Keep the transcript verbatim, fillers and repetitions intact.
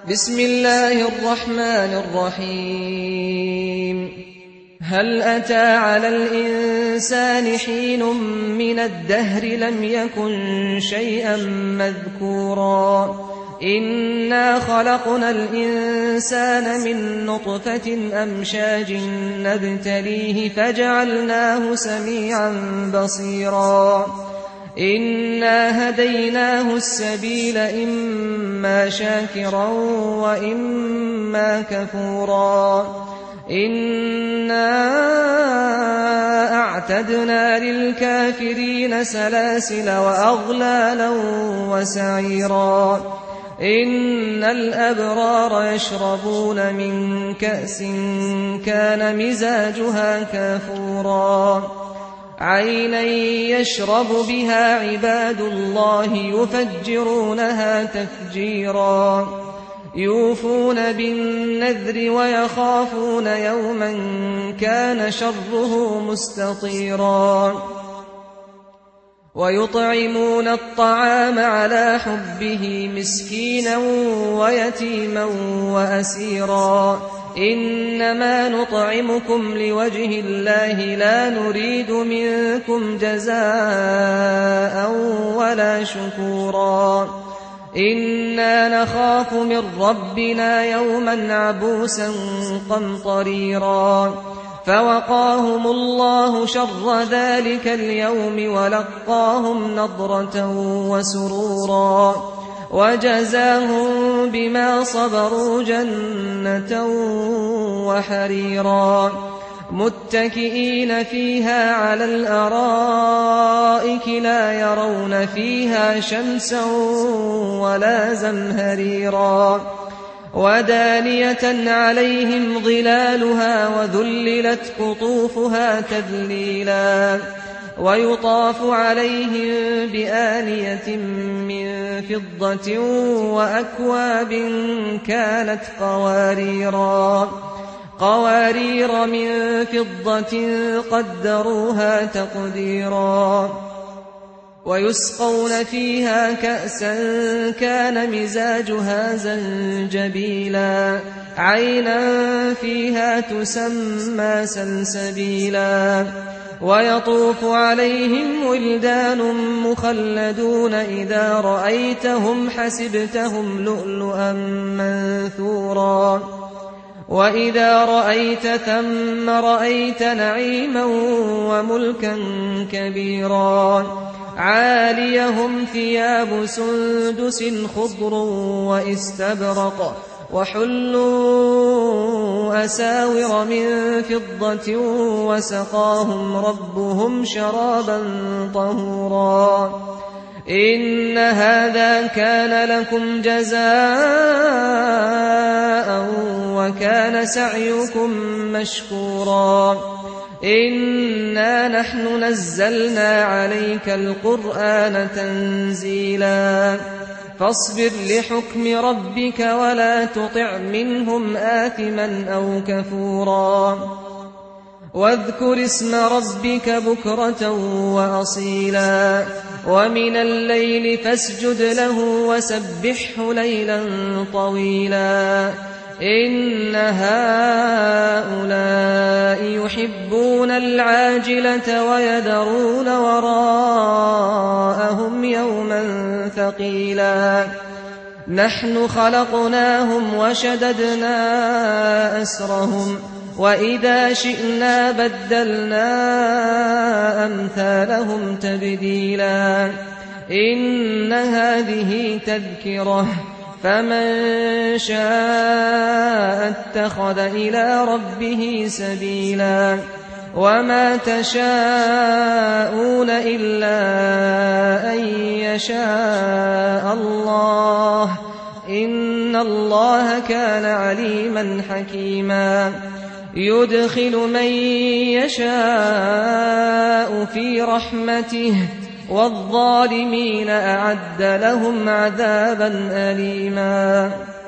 بسم الله الرحمن الرحيم هل أتى على الإنسان حين من الدهر لم يكن شيئا مذكورا إنا خلقنا الإنسان من نطفة أمشاج نبتليه فجعلناه سميعا بصيرا إنا هديناه السبيل إما شاكرا وإما كفورا إنا أعتدنا للكافرين سلاسل وأغلالا وسعيرا إن الأبرار يشربون من كأس كان مزاجها كافورا عينا يشرب بها عباد الله يفجرونها تفجيرا يوفون بالنذر ويخافون يوما كان شره مستطيرا ويطعمون الطعام على حبه مسكينا ويتيما وأسيرا إنما نطعمكم لوجه الله لا نريد منكم جزاء ولا شكورا إنا نخاف من ربنا يوما عبوسا قمطريرا فوقاهم الله شر ذلك اليوم ولقاهم نضرة وسرورا وجزاهم بما صبروا جنة وحريرا متكئين فيها على الأرائك لا يرون فيها شمسا ولا زمهريرا ودانية عليهم ظلالها وذللت قطوفها تذليلا ويطاف عليهم بآنية من فضة وأكواب كانت قواريرا قوارير من فضة قدروها تقديرا ويسقون فيها كأسا كان مزاجها زنجبيلا عينا فيها تسمى سلسبيلا ويطوف عليهم ولدان مخلدون إذا رأيتهم حسبتهم لؤلؤا منثورا وإذا رأيت ثم رأيت نعيما وملكا كبيرا عاليهم ثياب سندس خضر واستبرق وحلوا أساور من فضة وسقاهم ربهم شرابا طهورا إن هذا كان لكم جزاء وكان سعيكم مشكورا إنا نحن نزلنا عليك القرآن تنزيلا فاصبر لحكم ربك ولا تطع منهم آثما أو كفورا واذكر اسم ربك بكرة وأصيلا ومن الليل فاسجد له وسبحه ليلا طويلا إن هؤلاء يحبون العاجلة ويذرون وراءهم يوما ثقيلا نحن خلقناهم وشددنا أسرهم وإذا شئنا بدلنا أمثالهم تبديلا إن هذه تذكرة فمن شاء اتخذ إلى ربه سبيلا وما تشاءون إلا أن يشاء الله إن الله كان عليما حكيما يدخل من يشاء في رحمته والظالمين أعد لهم عذابا أليما